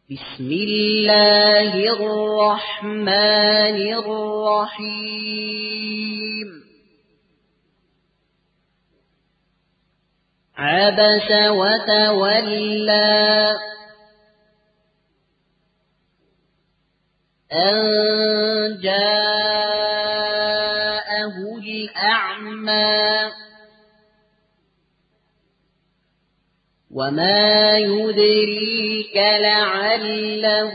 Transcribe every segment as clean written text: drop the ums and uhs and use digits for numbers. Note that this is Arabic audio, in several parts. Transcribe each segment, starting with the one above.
بسم الله الرحمن الرحيم عبس وتولى أن جاءه الأعمى وما يدريك لعله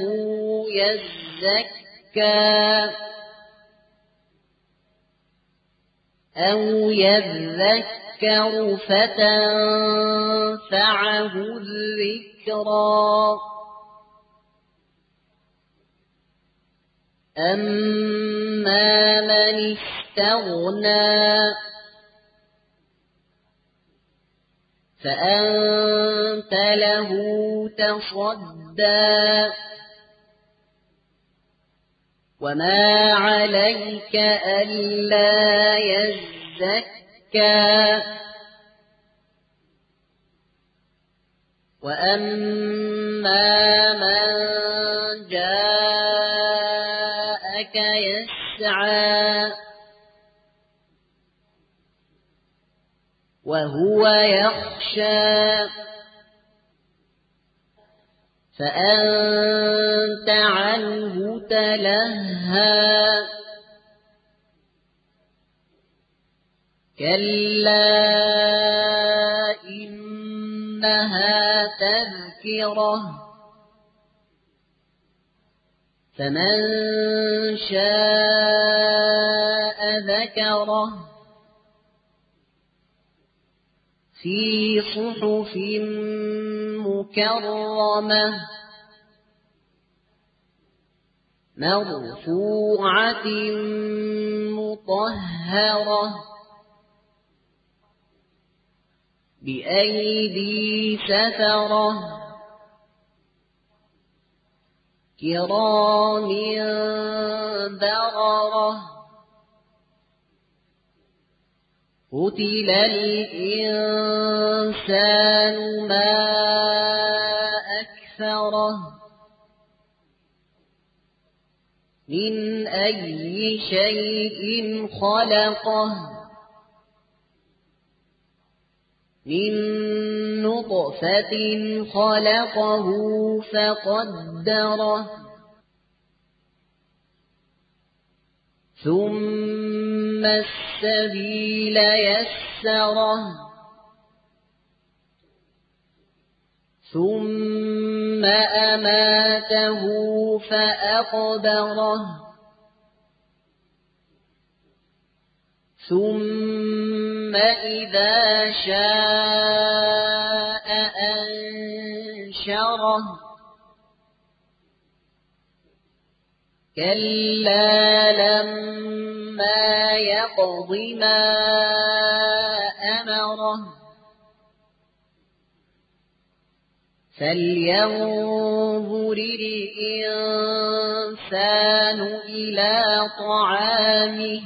يزكى أو يذكر فتنفعه الذكرى أما من استغنى فأنت له تصدى وما عليك ألا يزكى وأما من جاءك يسعى وهو يخشى فأنت عنه تلهى كلا إنها تذكرة فمن شاء ذكره في صحف مكرمة مرفوعة مطهرة بأيدي سفرة كرام بررة قتل الإنسان ما أكفره من أي شيء خلقه من نطفة خلقه فقدره ثم السبيل يسره ثم أماته فأقبره ثم إذا شاء أنشره كلا لما يقض ما أمره فلينظر الإنسان إلى طعامه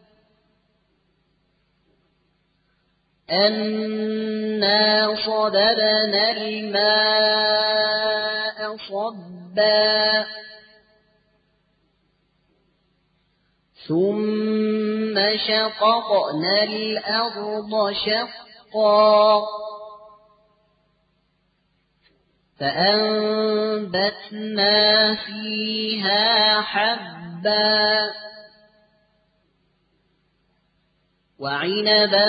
أنا صببنا الماء صبا ثم شققنا الأرض شقا فأنبتنا فيها حبا وعنبا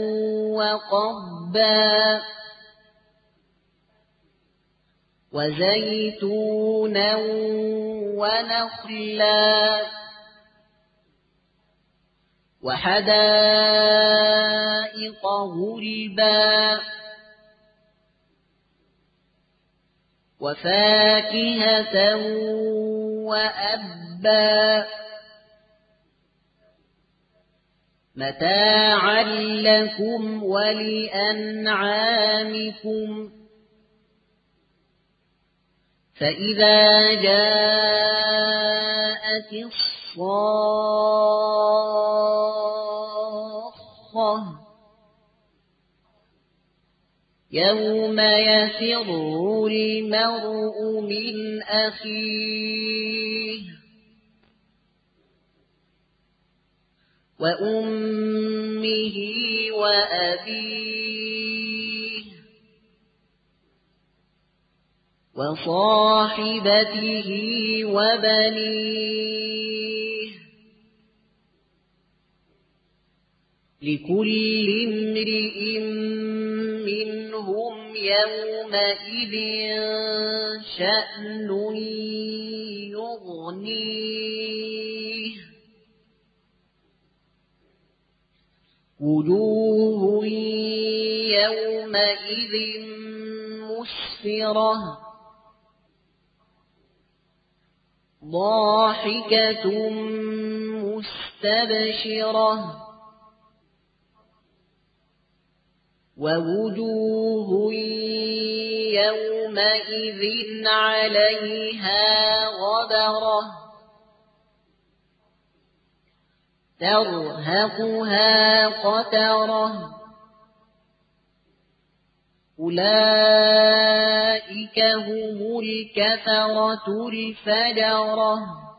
وقضبا وزيتونا ونخلا وحدائق غلبا وفاكهة وأبا متاعا لكم ولأنعامكم فإذا جاءت الصاخة يوم يفر المرء من أخيه وأمه وأبيه وصاحبته وبنيه لكل امرئ منهم يومئذ شأن يغنيه وجوه يومئذ مسفرة ضاحكة مستبشرة ووجوه يومئذ عليها غبرة ترهقها قترة أولئك هم الكفرة الفجرة